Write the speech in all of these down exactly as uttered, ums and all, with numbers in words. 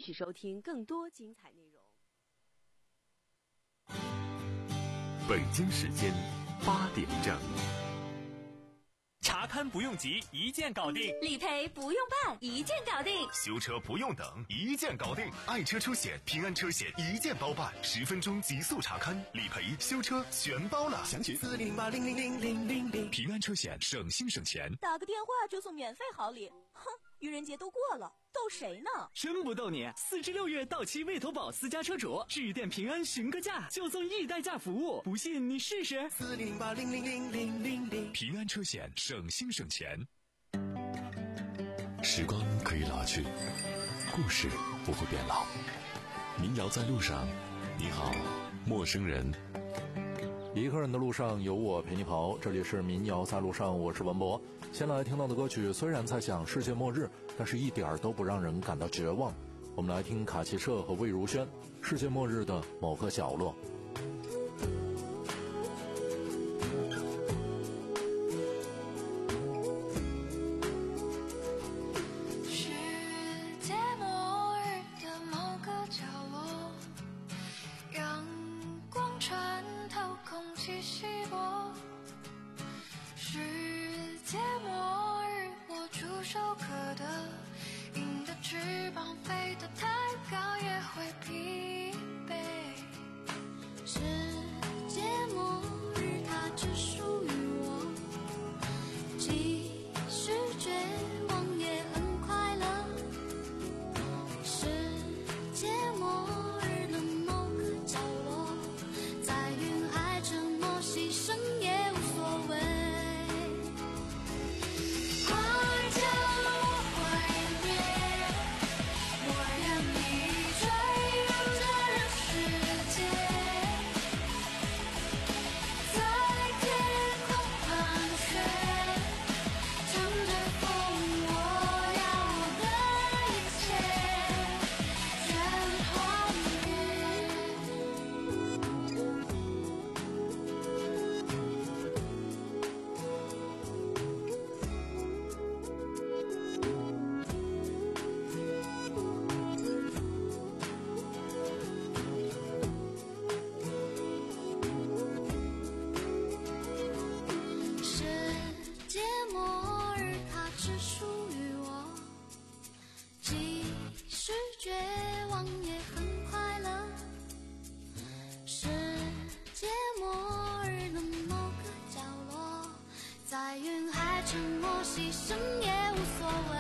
续收听更多精彩内容。 北京时间八点整。 查勘不用急，一键搞定； 理赔不用办，一键搞定； 修车不用等，一键搞定。爱车出险，平安车险一键包办，十分钟极速查勘、理赔、修车全包了。详情四零零八零零零零零零。平安车险，省心省钱。 打个电话就送免费好礼，哼！愚人节都过了，逗谁呢？ 真不逗你！四至六月到期未投保私家车主，致电平安询个价，就送易代驾服务。不信你试试。 四零八零零零零零零。平安车险，省心省钱。时光可以老去，故事不会变老。民谣在路上，你好，陌生人。 一个人的路上有我陪你跑，这里是民谣在路上，我是文博。先来听到的歌曲虽然在讲世界末日，但是一点都不让人感到绝望。我们来听卡奇彻和魏如萱《世界末日的某个角落》。 翅膀飞得太高也会疲惫，世界末日它只属于我，即使绝望也很快乐。世界末日的某个角落，在云海沉默牺牲也无所谓。在云海沉默牺牲也无所谓。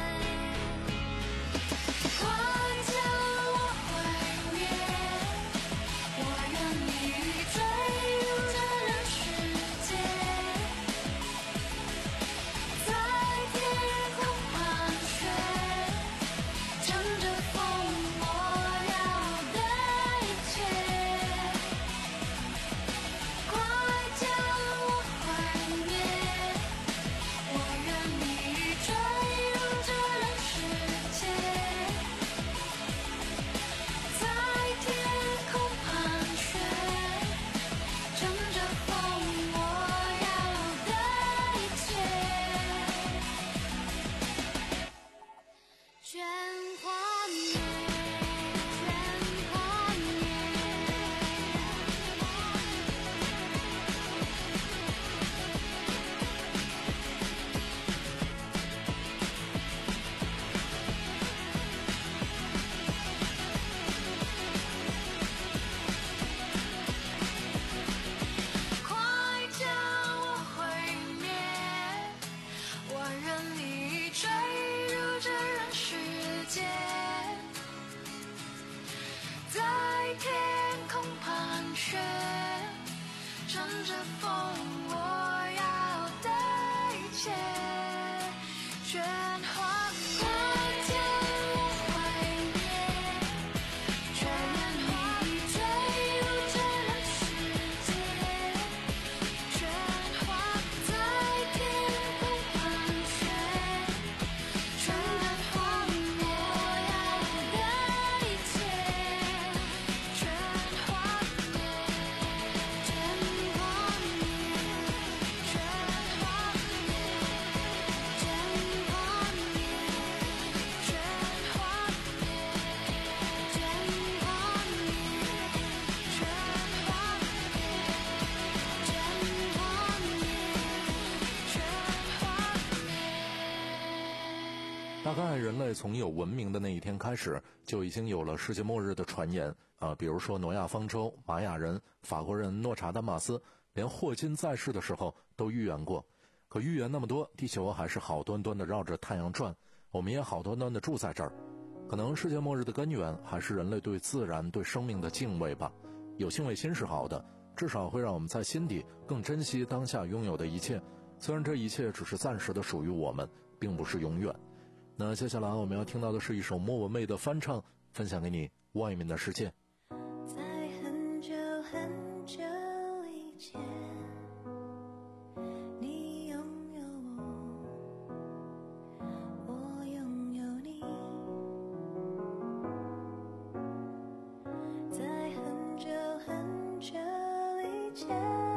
乘着风，我要的一切全幻灭，快将我毁灭，全然你坠入这人世界，全化在天空盘旋，全然幻灭，我要的一切全幻灭，全幻灭。 人类从有文明的那一天开始，就已经有了世界末日的传言啊，比如说挪亚方舟、玛雅人、法国人诺查丹马斯，连霍金在世的时候都预言过。可预言那么多，地球还是好端端的绕着太阳转，我们也好端端的住在这儿。可能世界末日的根源还是人类对自然、对生命的敬畏吧。有敬畏心是好的，至少会让我们在心底更珍惜当下拥有的一切，虽然这一切只是暂时的属于我们，并不是永远。那接下来我们要听到的是一首莫文蔚的翻唱，分享给你外面的世界。 在很久很久以前，你拥有我，我拥有你。在很久很久以前，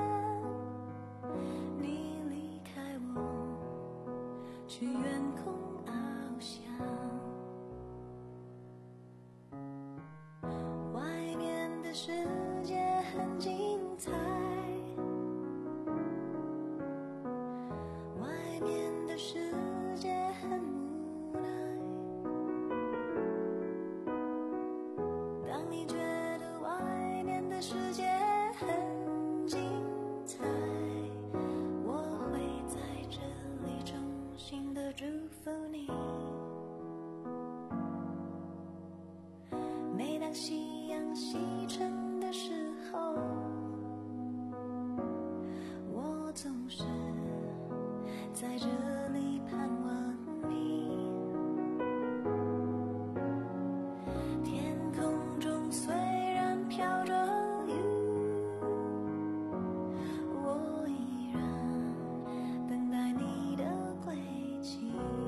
你离开我，去远空翱翔。外面的世界很精彩，外面的世界很无奈。当你觉得外面的世界很精彩，我会在这里衷心的祝福你。每当夕阳西沉的时候，我总是在这里盼望你。天空中虽然飘着雨，我依然等待你的归期。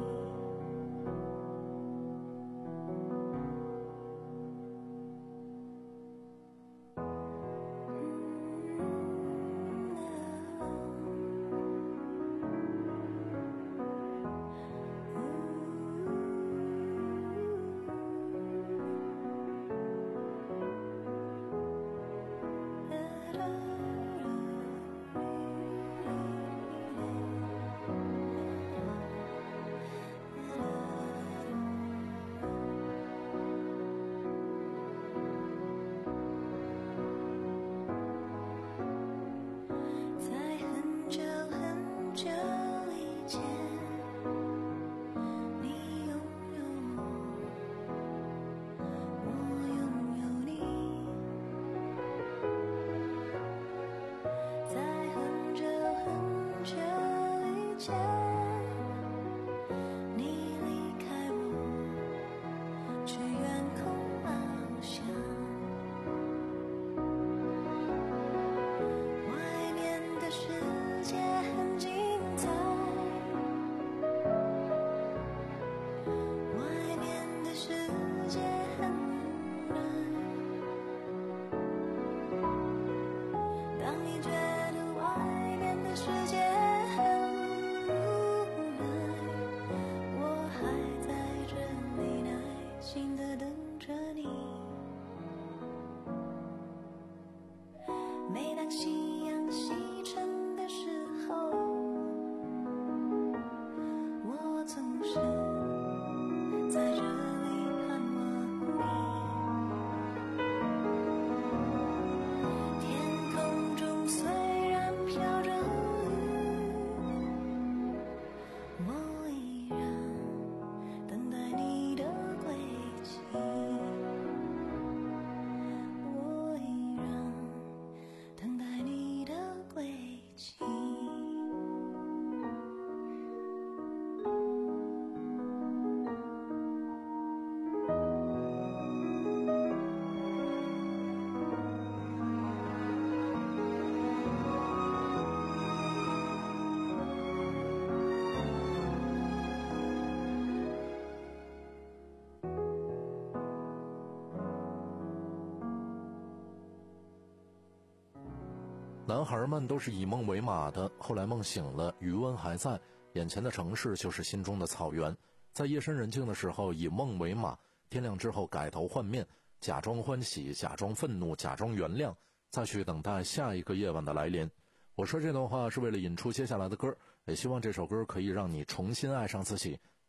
男孩们都是以梦为马的，后来梦醒了，余温还在，眼前的城市就是心中的草原。在夜深人静的时候以梦为马，天亮之后改头换面，假装欢喜，假装愤怒，假装原谅，再去等待下一个夜晚的来临。我说这段话是为了引出接下来的歌，也希望这首歌可以让你重新爱上自己。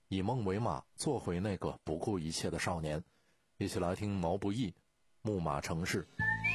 以梦为马，做回那个不顾一切的少年。一起来听毛不易《牧马城市》。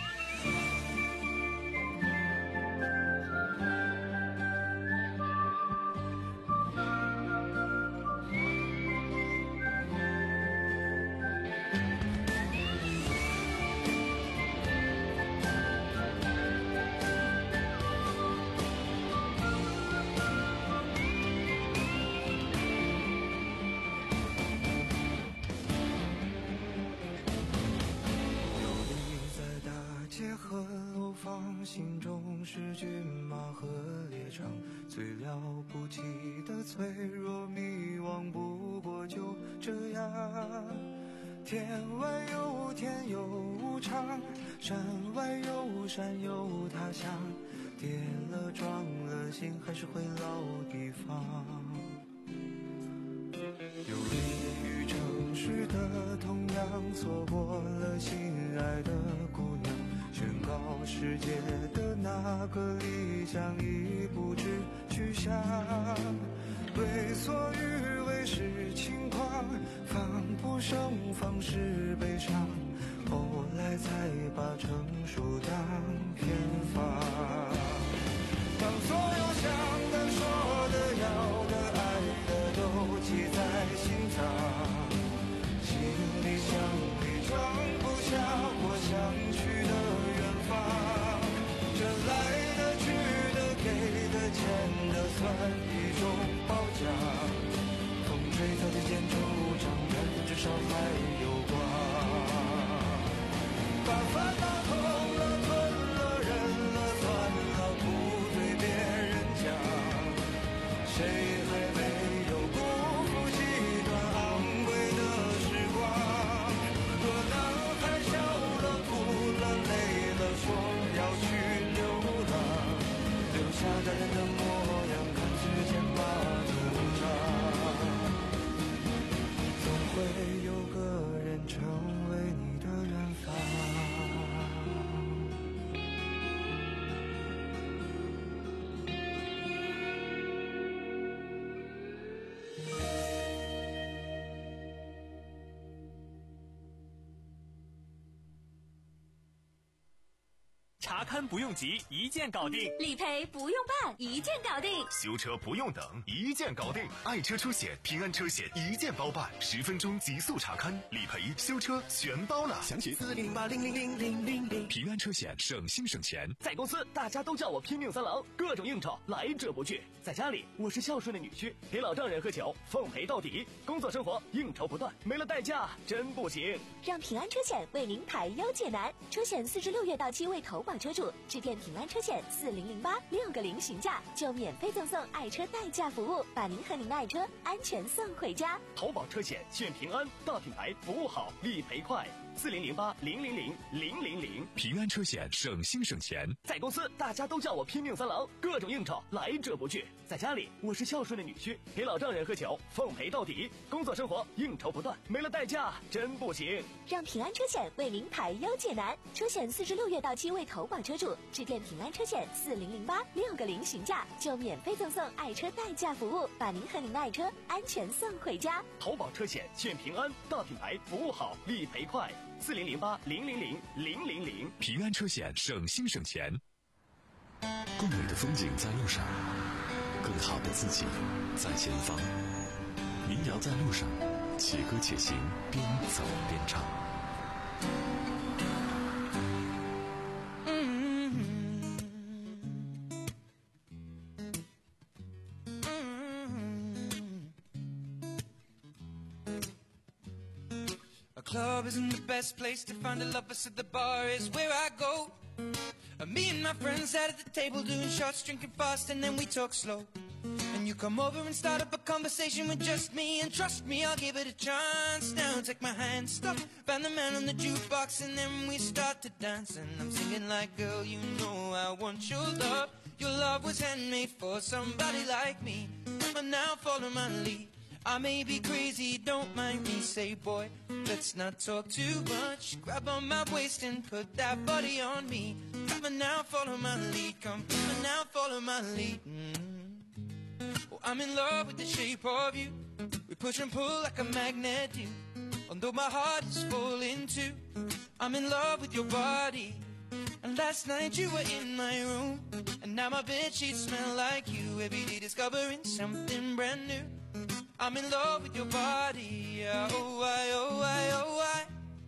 心中是骏马和猎场，最了不起的脆弱迷惘，不过就这样。天外有天有无常，山外有山有他乡，跌了撞了心还是回老地方。游离于城市的同样，错过了心爱的姑娘，宣告世界的那个理想已不知去向，为所欲为是轻狂，防不胜防是悲伤，后来才把成熟当偏方。当所有想的说的要的爱的都记在心脏，行李箱里装不下我想去的远方，这来的去的给的欠的算一种褒奖，风吹草低见惆怅，但至少还有光，把烦恼痛了吞了忍了算了，不对别人讲，谁还没有辜负几段昂贵的时光，若男孩笑了哭了累了说要去流浪，留下大人的模样，看时间把赌场，总会有个人成为你的远方。 查勘不用急，一键搞定； 理赔不用办，一键搞定； 修车不用等，一键搞定。爱车出险，平安车险一键包办，十分钟极速查勘、理赔、修车全包了。详询四零零八零零零零零零。平安车险，省心省钱。 在公司大家都叫我拼命三郎，各种应酬来者不拒。在家里我是孝顺的女婿，给老丈人喝酒，奉陪到底。工作生活应酬不断，没了代驾真不行。 让平安车险为您排忧解难，车险四至六月到期未投保车主致电平安车险四零零八六个零询价，就免费赠送爱车代驾服务，把您和您的爱车安全送回家。 投保车险选平安，大品牌，服务好，理赔快。四零零八零零零零零零。 平安车险，省心省钱。 在公司大家都叫我拼命三郎，各种应酬来者不拒。在家里我是孝顺的女婿，给老丈人喝酒，奉陪到底。工作生活应酬不断，没了代驾真不行。 让平安车险为您排忧解难，车险四至六月到期未投保车主致电平安车险四零零八六个零询价，就免费赠送爱车代驾服务，把您和您的爱车安全送回家。 投保车险选平安，大品牌，服务好，理赔快。四零零八零零零零零零。 平安车险，省心省钱。更美的风景在路上，更好的自己在前方。民谣在路上，且歌且行，边走边唱。 A club isn't the best place to find a lover, so the bar is where I go. Uh, me and my friends sat at the table doing shots, drinking fast, and then we talk slow. And you come over and start up a conversation with just me, and trust me, I'll give it a chance. Now take my hand, stop, find the man on the jukebox, and then we start to dance. And I'm singing like, girl, you know I want your love. Your love was handmade for somebody like me. But now follow my lead. I may be crazy, don't mind me. Say, boy, let's not talk too much. Grab on my waist and put that body on me. Come on now, follow my lead. Come on now, follow my lead. Mm-hmm. Oh, I'm in love with the shape of you. We push and pull like a magnet do. Although my heart is falling too, I'm in love with your body. And last night you were in my room, and now my bedsheets smell like you. Every day discovering something brand new. I'm in love with your body, yeah. Oh I, oh I, oh I.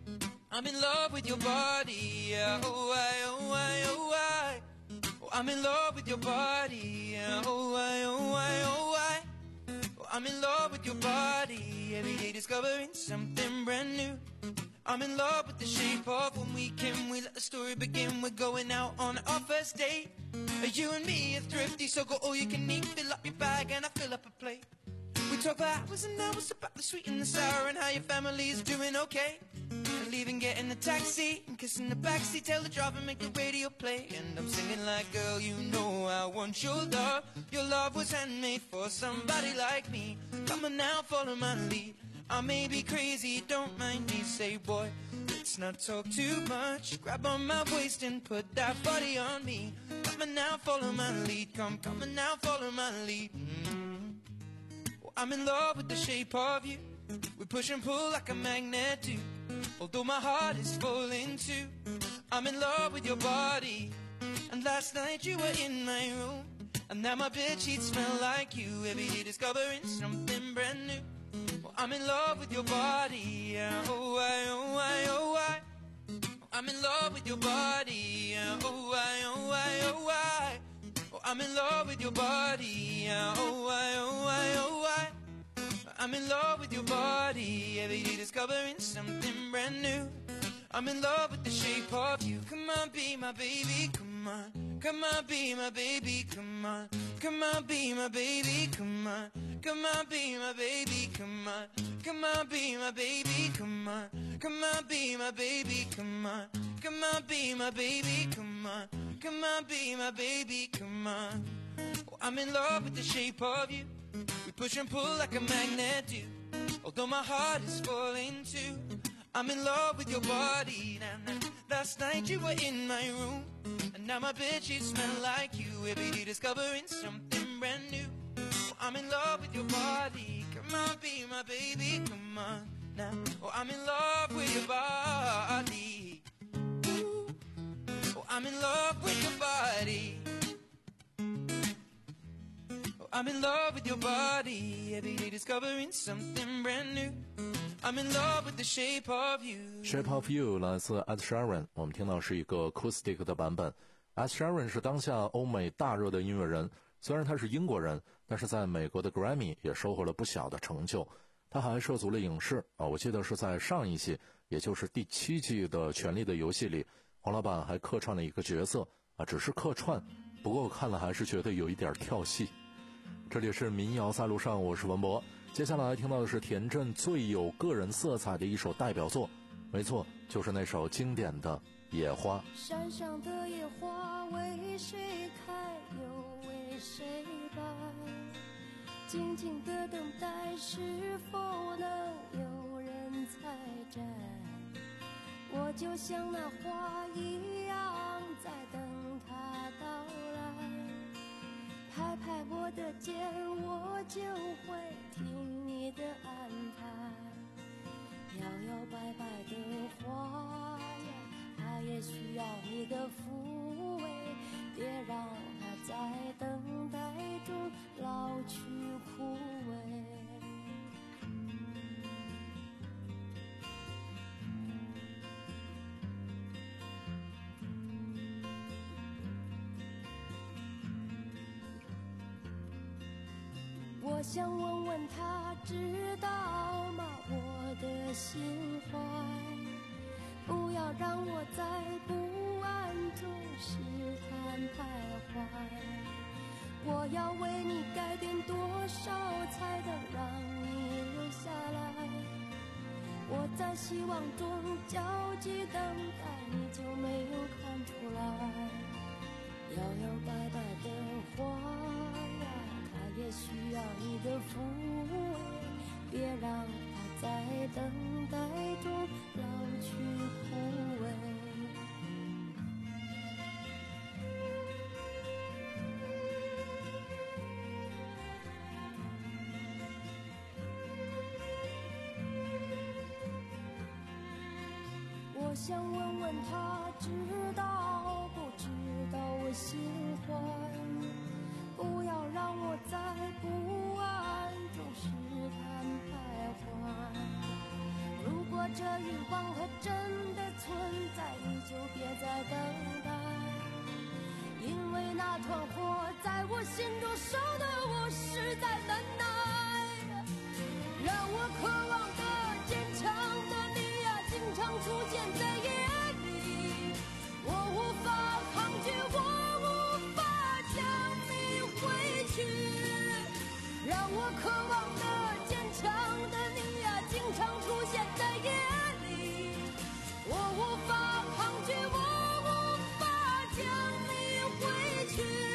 I'm in love with your body, yeah. Oh I, oh I, oh I. Oh, I'm in love with your body, yeah. Oh I, oh I, oh I. Oh, I'm in love with your body. Every day discovering something brand new. I'm in love with the shape of when we can. We let the story begin. We're going out on our first date. You and me are thrifty, so go all you can eat. Fill up your bag and I fill up a plate. We talk for hours and hours about the sweet and the sour, and how your family is doing okay. And leaving, getting a taxi and kissing the backseat. Tell the driver make the radio play, and I'm singing like, girl, you know I want your love. Your love was handmade for somebody like me. Come on now, follow my lead. I may be crazy, don't mind me. Say, boy, let's not talk too much. Grab on my waist and put that body on me. Come on now, follow my lead. Come, come on now, follow my lead. Mm-hmm. Well, I'm in love with the shape of you. We push and pull like a magnet do. Although my heart is falling too, I'm in love with your body. And last night you were in my room, and now my bedsheets smell like you. Every day discovering something brand new. Well, I'm in love with your body, yeah. Oh I, oh I, oh I. I'm in love with your body, yeah. Oh I, oh I, oh I. Oh, I'm in love with your body, yeah. Oh I, oh I, oh I. I'm in love with your body. Every day discovering something brand new. I'm in love with the shape of you. Come on, be my baby, come on. Come on, be my baby, come on. Come on, be my baby, come on. Come on, be my baby, come on. Come on, be my baby, come on. Come on, be my baby, come on. Come on, be my baby, come on. Come on, be my baby, come on. Oh, I'm in love with the shape of you. We push and pull like a magnet do. Although my heart is falling too, I'm in love with your body. Now, now, last night you were in my room, and now my bedsheets smell like you. Every day discovering something brand new. Oh, I'm in love with your body. Come on, be my baby, come on now. Oh, I'm in love with your body. Ooh. Oh, I'm in love with your body. I'm in love with your body. Every day discovering something brand new. I'm in love with the shape of you. Shape of You 来自 Ed Sheeran， 我们听到是一个 acoustic 的版本。Ed Sheeran 是当下欧美大热的音乐人，虽然他是英国人，但是在美国的 Grammy 也收获了不小的成就。他还涉足了影视啊，我记得是在上一季，也就是第七季的《权力的游戏》里，黄老板还客串了一个角色啊，只是客串，不过我看了还是觉得有一点跳戏。这里是民谣在路上，我是文博。接下来听到的是田震最有个人色彩的一首代表作，没错，就是那首经典的《野花》。 山上的野花为谁开，又为谁败？静静的等待，是否能有人采摘？我就像那花一样，在等它到来。拍拍我的肩，我就会听你的安排。摇摇摆摆的花呀，它也需要你的抚慰，别让它在等待中老去枯萎。我想问问他知道吗我的心怀，不要让我在不安中试探徘徊。我要为你改变多少才能让你留下来？我在希望中焦急等待，你就没有看出来？摇摇摆摆的花呀，它也需要你的抚慰，别让它在等待中老去枯萎。 好想问问他，知道不知道我心欢？不要让我在不安中试探徘徊。如果这欲望它真的存在，你就别再等待，因为那团火在我心中烧得我实在难耐。让我渴望的坚强的你呀，经常出现在夜里，我无法抗拒，我无法将你挥去。让我渴望的坚强的你呀，经常出现在夜里，我无法抗拒，我无法将你挥去。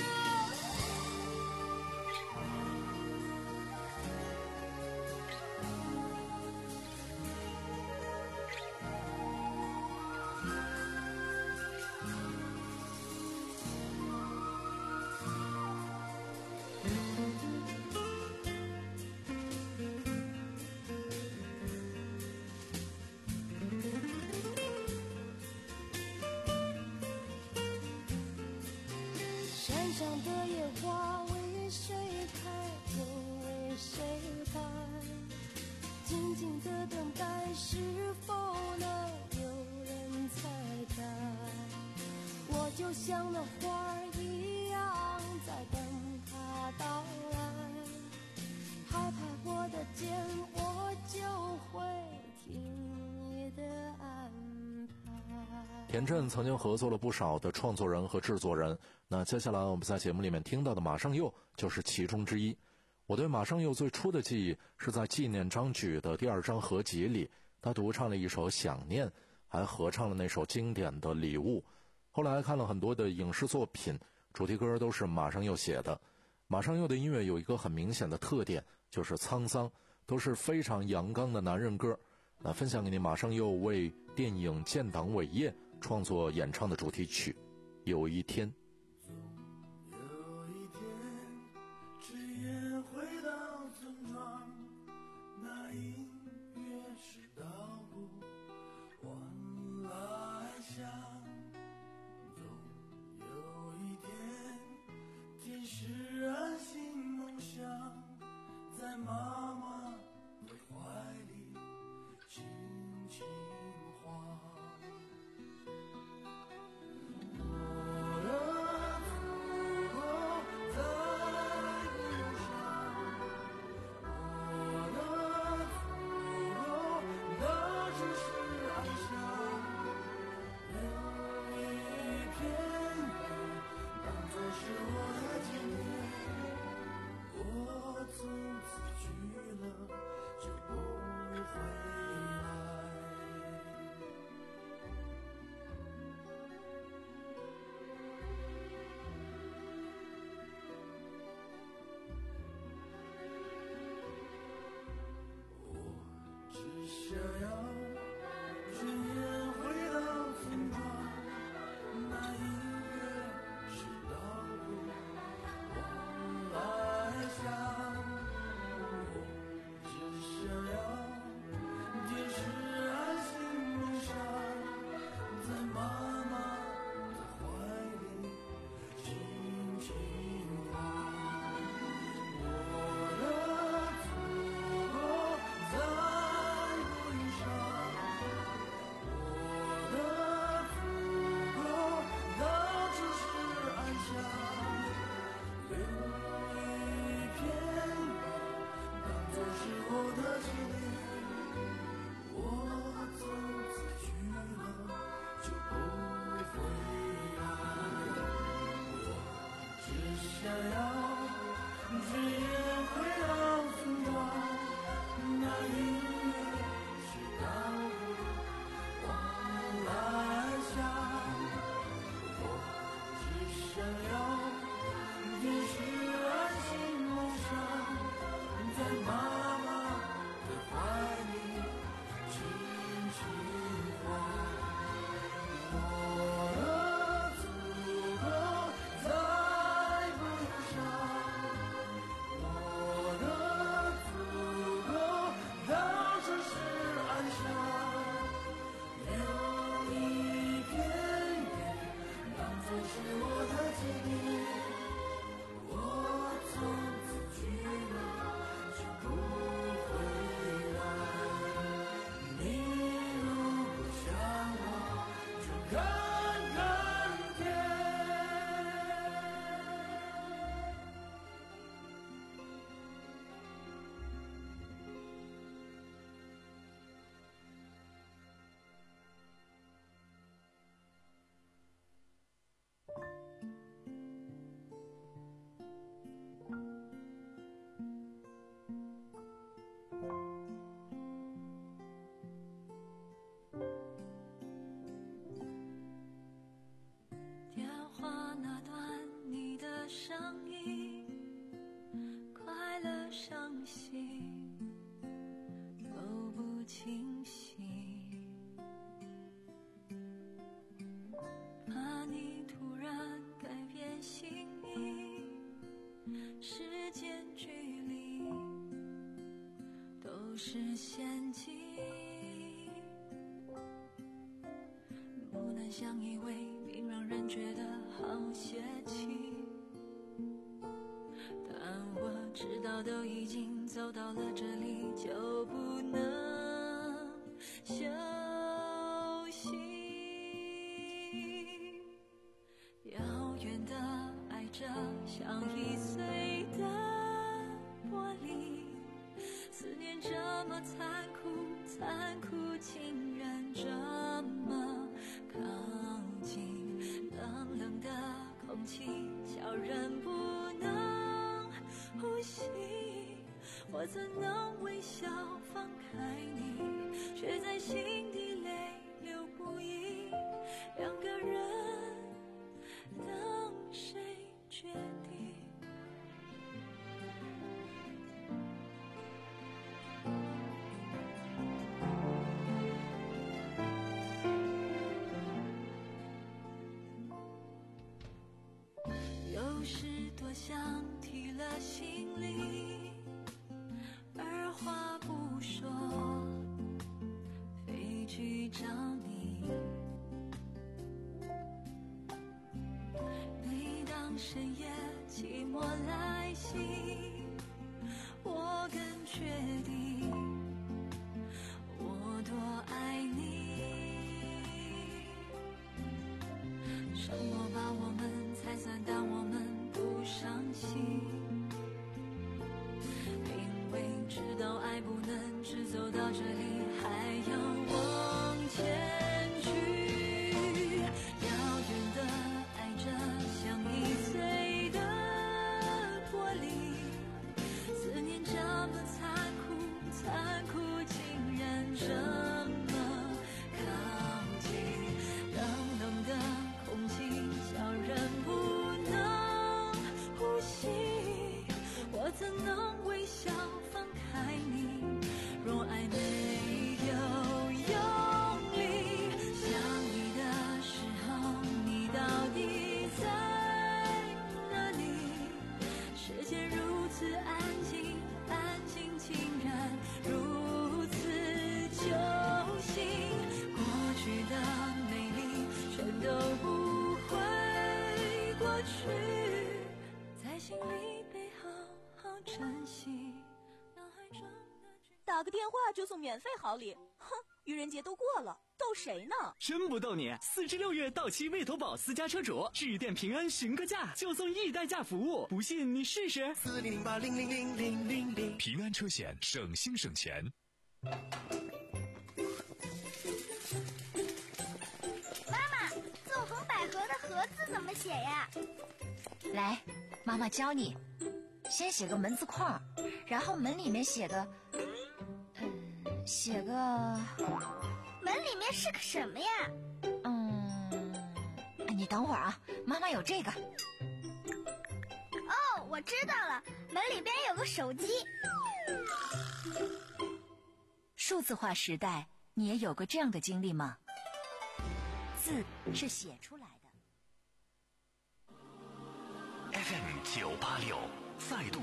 山上的野花为谁开，又为谁开？静静的等待，是否能有人采摘？我就像那花儿一样，在等它到来。拍拍我的肩，我就会听你的安排。 田震曾经合作了不少的创作人和制作人，那接下来我们在节目里面听到的马上佑就是其中之一。我对马上佑最初的记忆是在纪念张举的第二张合集里，他独唱了一首《想念》，还合唱了那首经典的《礼物》。后来看了很多的影视作品，主题歌都是马上佑写的。马上佑的音乐有一个很明显的特点，就是沧桑，都是非常阳刚的男人歌。那分享给你马上佑为电影《建党伟业》创作演唱的主题曲《有一天》。 有一天，只愿回到村庄，那音乐是道路，往来乡。总有一天，天使安心梦想，在妈妈的怀里轻轻晃。我看看天。 电话那端你的声音，快乐伤心都不清晰，怕你突然改变心意，时间距离都是陷阱，不能相依为命让人觉得好泄气，但我知道都已经走到了这里，就不能休息。遥远的爱着，像易碎的玻璃，思念这么残酷，残酷竟然这么靠近，冷冷的空气叫人不能呼吸，我怎能微笑放开你，却在心底泪流不已，两个人等谁决定。有时多想提了行李，二话不说飞去找你，每当深夜寂寞来袭，我更确定我多爱你，生活把我们拆散，但我们不伤心，因为知道爱不能只走到这里，还要往前去，遥远的爱着，像易碎的玻璃，思念这么残酷，残酷竟然这么靠近，冷冷的空气叫人不能呼吸，我怎能微笑放开你，若爱没有用力，想你的时候你到底在哪里，世界如此安静，安静竟然如此揪心，过去的美丽全都不会过去，在心里被好好珍惜，脑海中的打个电话就送免费好礼，哼，愚人节都过了，逗谁呢？ 真不逗你！四至六月到期未投保私家车主，致电平安询个价，就送一代驾服务，不信你试试。 四零零八零零零零零零，平安车险，省心省钱。 妈妈，纵横捭阖的阖字怎么写呀？ 来，妈妈教你，先写个门字框，然后门里面写个，嗯，写个， 门里面是个什么呀？ 嗯，你等会儿啊，妈妈有这个。 哦，我知道了，门里边有个手机。 数字化时代，你也有过这样的经历吗？字是写出来的。 F M 九八六再度